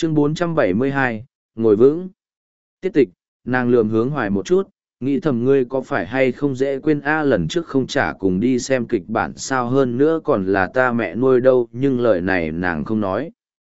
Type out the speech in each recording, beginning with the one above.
Chương 472, ngồi vững. Tiết tịch, nàng lườm hướng hoài một chút, nghĩ thầm ngươi có phải hay không dễ quên lần trước không trả cùng đi xem kịch bản sao, hơn nữa còn là ta mẹ nuôi đâu, nhưng lời này nàng không nói.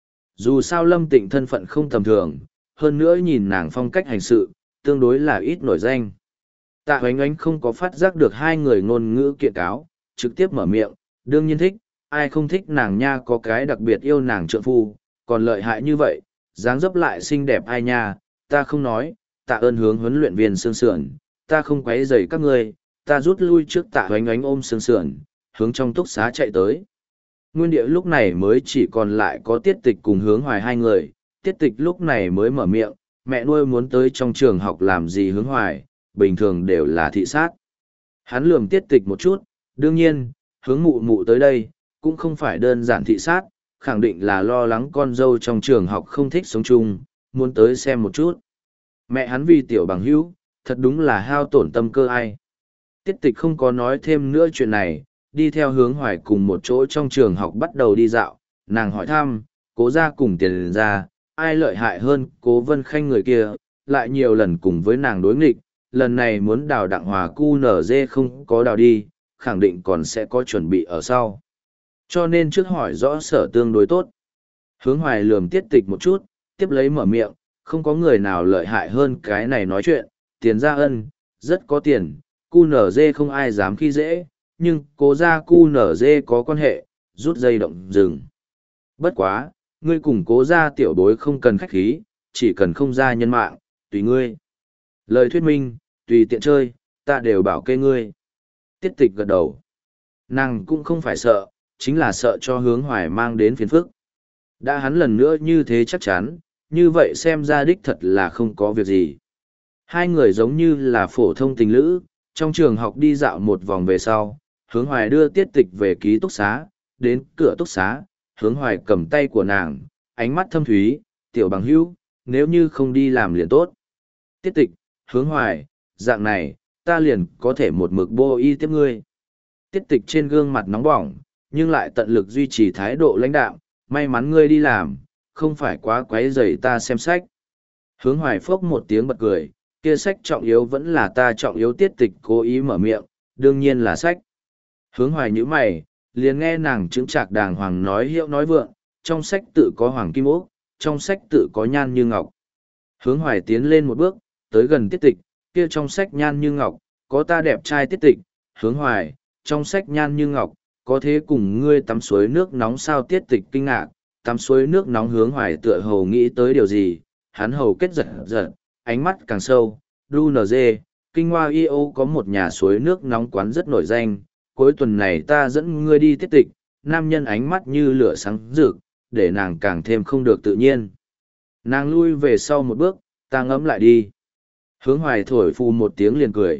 Dù sao Lâm Tịnh thân phận không tầm thường, hơn nữa nhìn nàng phong cách hành sự, tương đối là ít nổi danh. Tạ Hoánh Ánh không có phát giác được hai người ngôn ngữ kiện cáo, trực tiếp mở miệng, đương nhiên thích, ai không thích nàng nha, có cái đặc biệt yêu nàng trượng phu, còn lợi hại như vậy, dáng dấp lại xinh đẹp ai nha, ta không nói, tạ ơn hướng huấn luyện viên Sương Sườn, ta không quấy rầy các ngươi, ta rút lui trước. Tạ Hoánh Ánh ôm Sương Sườn, hướng trong túc xá chạy tới. Nguyên địa lúc này mới chỉ còn lại có Tiết Tịch cùng Hướng Hoài hai người, Tiết Tịch lúc này mới mở miệng, mẹ nuôi muốn tới trong trường học làm gì Hướng Hoài, bình thường đều là thị sát. Hắn lườm Tiết Tịch một chút, đương nhiên, Hướng mụ mụ tới đây, cũng không phải đơn giản thị sát, khẳng định là lo lắng con dâu trong trường học không thích sống chung, muốn tới xem một chút. Mẹ hắn vì tiểu bằng hữu, thật đúng là hao tổn tâm cơ ai. Tiết Tịch không có nói thêm nữa chuyện này, đi theo Hướng Hoài cùng một chỗ trong trường học bắt đầu đi dạo, nàng hỏi thăm, Cố gia cùng Tiền gia, ai lợi hại hơn Cố Vân Khanh người kia, lại nhiều lần cùng với nàng đối nghịch, lần này muốn đào Đặng Hòa cu nở dê không có đào đi, khẳng định còn sẽ có chuẩn bị ở sau. Cho nên trước hỏi rõ sở tương đối tốt. Hướng Hoài lườm Tiết Tịch một chút, tiếp lấy mở miệng, không có người nào lợi hại hơn cái này nói chuyện, Tiền gia ân, rất có tiền, cu nở dê không ai dám khi dễ, nhưng Cố gia cu nở dê có quan hệ, rút dây động rừng. Bất quá, ngươi cùng Cố gia tiểu bối không cần khách khí, chỉ cần không ra nhân mạng, tùy ngươi. Lời thuyết minh, tùy tiện chơi, ta đều bảo kê ngươi. Tiết Tịch gật đầu. Nàng cũng không phải sợ, chính là sợ cho Hướng Hoài mang đến phiền phức. Đã hắn lần nữa như thế chắc chắn, như vậy xem ra đích thật là không có việc gì. Hai người giống như là phổ thông tình lữ, trong trường học đi dạo một vòng về sau, Hướng Hoài đưa Tiết Tịch về ký túc xá, đến cửa túc xá, Hướng Hoài cầm tay của nàng, ánh mắt thâm thúy, tiểu bằng hữu, nếu như không đi làm liền tốt. Tiết Tịch, Hướng Hoài, dạng này, ta liền có thể một mực bô y tiếp ngươi. Tiết Tịch trên gương mặt nóng bỏng, nhưng lại tận lực duy trì thái độ lãnh đạm, may mắn ngươi đi làm, không phải quá quấy rầy ta xem sách. Hướng Hoài phốc một tiếng bật cười, kia sách trọng yếu vẫn là ta trọng yếu. Tiết Tịch cố ý mở miệng, đương nhiên là sách. Hướng Hoài nhíu mày, liền nghe nàng chững chạc đàng hoàng nói hiệu nói vượng, trong sách tự có hoàng kim ốc, trong sách tự có nhan như ngọc. Hướng Hoài tiến lên một bước, tới gần Tiết Tịch, kia trong sách nhan như ngọc, có ta đẹp trai. Tiết Tịch, Hướng Hoài, trong sách nhan như ngọc, có thế cùng ngươi tắm suối nước nóng sao? Tiết Tịch kinh ngạc, tắm suối nước nóng. Hướng Hoài tựa hồ nghĩ tới điều gì, hắn hầu kết giật giật, ánh mắt càng sâu, đu nz, kinh hoa yêu có một nhà suối nước nóng quán rất nổi danh, cuối tuần này ta dẫn ngươi đi. Tiết Tịch, nam nhân ánh mắt như lửa sáng rực, để nàng càng thêm không được tự nhiên. Nàng lui về sau một bước, ta ngẫm lại đi. Hướng Hoài thổi phù một tiếng liền cười,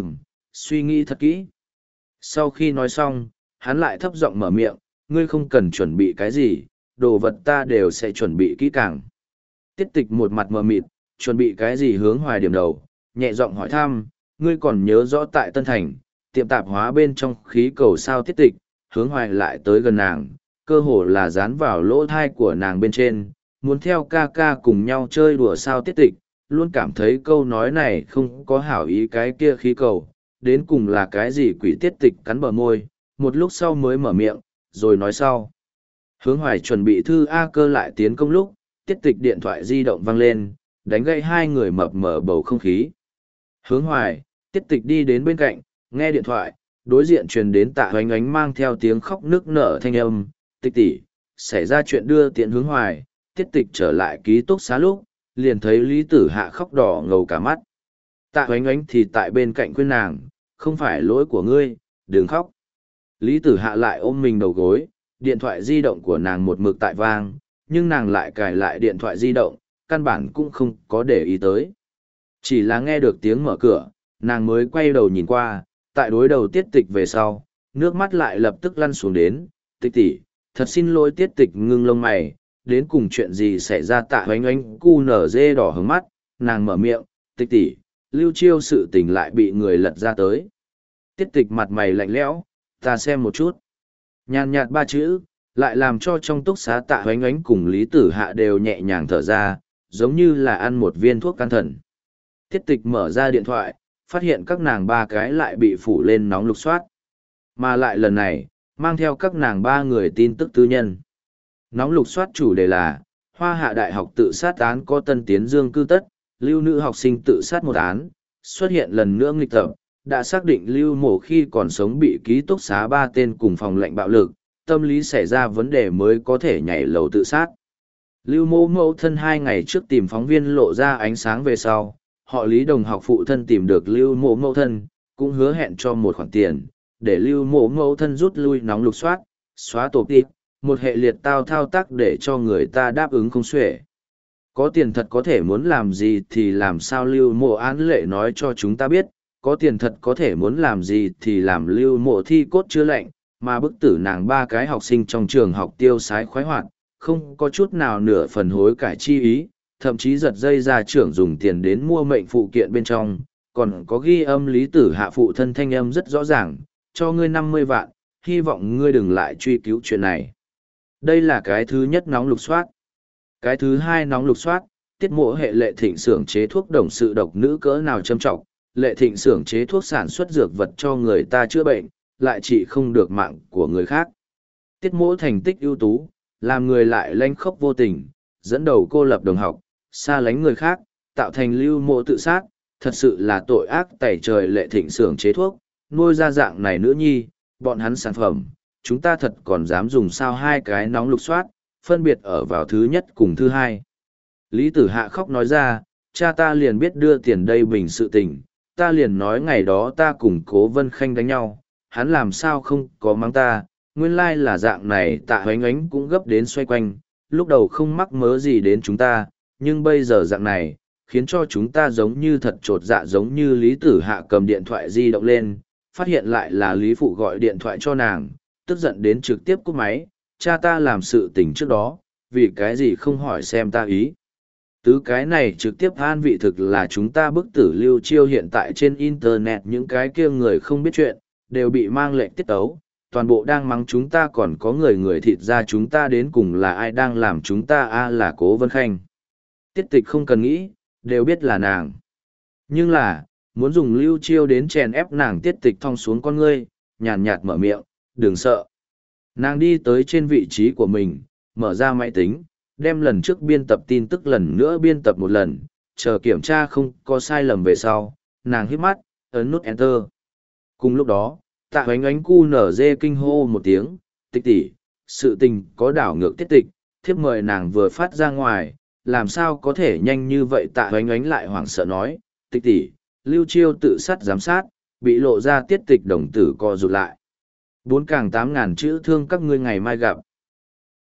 suy nghĩ thật kỹ. Sau khi nói xong, hắn lại thấp giọng mở miệng, ngươi không cần chuẩn bị cái gì, đồ vật ta đều sẽ chuẩn bị kỹ càng. Tiết Tịch một mặt mờ mịt, chuẩn bị cái gì? Hướng Hoài điểm đầu, nhẹ giọng hỏi thăm, ngươi còn nhớ rõ tại Tân Thành, tiệm tạp hóa bên trong khí cầu sao? Tiết Tịch, Hướng Hoài lại tới gần nàng, cơ hồ là dán vào lỗ thai của nàng bên trên, muốn theo ca ca cùng nhau chơi đùa sao? Tiết Tịch, luôn cảm thấy câu nói này không có hảo ý. cái kia khí cầu, đến cùng là cái gì quỷ? Tiết Tịch cắn bờ môi, một lúc sau mới mở miệng, rồi nói sau. Hướng Hoài chuẩn bị thư A Cơ lại tiến công lúc, Tiết Tịch điện thoại di động vang lên, đánh gãy hai người mập mờ bầu không khí. Hướng Hoài, Tiết Tịch đi đến bên cạnh, nghe điện thoại, đối diện truyền đến Tạ Hoánh Ánh mang theo tiếng khóc nức nở thanh âm, Tịch tỷ, xảy ra chuyện. đưa tiện Hướng Hoài, Tiết Tịch trở lại ký túc xá lúc, liền thấy Lý Tử Hạ khóc đỏ ngầu cả mắt. Tạ Hoánh Ánh thì tại bên cạnh khuyên nàng, không phải lỗi của ngươi, đừng khóc. Lý Tử Hạ lại ôm mình đầu gối, điện thoại di động của nàng một mực tại vang, nhưng nàng lại cài lại điện thoại di động, căn bản cũng không có để ý tới. Chỉ là nghe được tiếng mở cửa, nàng mới quay đầu nhìn qua, tại đối đầu Tiết Tịch về sau, nước mắt lại lập tức lăn xuống đến. Tịch tỷ, thật xin lỗi. Tiết Tịch ngưng lông mày, đến cùng chuyện gì xảy ra? Tạ Hoánh Ánh cu nở dê đỏ hướng mắt, nàng mở miệng, Tịch tỷ, Lưu Chiêu sự tình lại bị người lật ra tới. Tiết Tịch mặt mày lạnh lẽo, ta xem một chút. Nhàn nhạt ba chữ, lại làm cho trong túc xá Tạ Hoánh Ánh cùng Lý Tử Hạ đều nhẹ nhàng thở ra, giống như là ăn một viên thuốc can thần. Tiết Tịch mở ra điện thoại, phát hiện các nàng ba cái lại bị phủ lên nóng lục soát. Mà lại lần này, mang theo các nàng ba người tin tức tư nhân. Nóng lục soát chủ đề là, Hoa Hạ Đại học tự sát án có tân tiến dương cư tất, lưu nữ học sinh tự sát một án, xuất hiện lần nữa nghịch tập, đã xác định lưu mổ khi còn sống bị ký túc xá 3 tên cùng phòng lệnh bạo lực, tâm lý xảy ra vấn đề mới có thể nhảy lầu tự sát. Lưu mô mẫu thân 2 ngày trước tìm phóng viên lộ ra ánh sáng về sau, họ Lý đồng học phụ thân tìm được lưu mộ mẫu thân, cũng hứa hẹn cho một khoản tiền, để lưu mộ mẫu thân rút lui nóng lục soát, xóa tổ tịp, một hệ liệt thao tác để cho người ta đáp ứng không xuể. Có tiền thật có thể muốn làm gì thì làm sao lưu mộ án lệ nói cho chúng ta biết, có tiền thật có thể muốn làm gì thì làm lưu mộ thi cốt chữa lệnh, mà bức tử nàng ba cái học sinh trong trường học tiêu sái khoái hoạt, không có chút nào nửa phần hối cải chi ý, thậm chí giật dây ra trưởng dùng tiền đến mua mệnh phụ kiện bên trong, còn có ghi âm Lý Tử Hạ phụ thân thanh âm rất rõ ràng, cho ngươi 50 vạn, hy vọng ngươi đừng lại truy cứu chuyện này. Đây là cái thứ nhất nóng lục soát. Cái thứ hai nóng lục soát, tiết mộ hệ Lệ Thịnh xưởng chế thuốc đồng sự độc nữ cỡ nào châm trọng, Lệ Thịnh xưởng chế thuốc sản xuất dược vật cho người ta chữa bệnh, lại trị không được mạng của người khác. Tiết mộ thành tích ưu tú, làm người lại lanh khốc vô tình, dẫn đầu cô lập đồng học, xa lánh người khác, tạo thành lưu mộ tự sát, thật sự là tội ác tẩy trời. Lệ Thịnh xưởng chế thuốc, nuôi ra dạng này nữ nhi, bọn hắn sản phẩm, chúng ta thật còn dám dùng sao hai cái nóng lục soát, phân biệt ở vào thứ nhất cùng thứ hai. Lý Tử Hạ khóc nói ra, cha ta liền biết đưa tiền đây bình sự tình, ta liền nói ngày đó ta cùng Cố Vân Khanh đánh nhau, hắn làm sao không có mắng ta, nguyên lai là dạng này. Tạ Hoánh Ánh cũng gấp đến xoay quanh, lúc đầu không mắc mớ gì đến chúng ta, nhưng bây giờ dạng này, khiến cho chúng ta giống như thật trột dạ. Giống như Lý Tử Hạ cầm điện thoại di động lên, phát hiện lại là Lý Phụ gọi điện thoại cho nàng, tức giận đến trực tiếp cúp máy, cha ta làm sự tình trước đó, vì cái gì không hỏi xem ta ý. Tứ cái này trực tiếp an vị thực là chúng ta bức tử Lưu Chiêu hiện tại trên internet những cái kia người không biết chuyện, đều bị mang lệnh tiết tấu, toàn bộ đang mắng chúng ta, còn có người thịt ra chúng ta, đến cùng là ai đang làm chúng ta là Cố Vân Khanh. Tiết Tịch không cần nghĩ, đều biết là nàng. Nhưng là, muốn dùng Lưu Chiêu đến chèn ép nàng. Tiết Tịch thong xuống con ngươi, nhàn nhạt mở miệng, đừng sợ. Nàng đi tới trên vị trí của mình, mở ra máy tính, đem lần trước biên tập tin tức lần nữa biên tập một lần, chờ kiểm tra không có sai lầm về sau, nàng hít mắt, ấn nút Enter. Cùng lúc đó, Tạ Hoánh Ánh cu nở dê kinh hô một tiếng, Tịch tỷ, sự tình có đảo ngược. Tiết Tịch, thiếp mời nàng vừa phát ra ngoài, làm sao có thể nhanh như vậy. Tạ Hoánh Ánh lại hoảng sợ nói, Tịch tỷ, Lưu Chiêu tự sát giám sát, bị lộ ra. Tiết Tịch đồng tử co rụt lại. 4 càng 8.000 chữ thương các ngươi ngày mai gặp.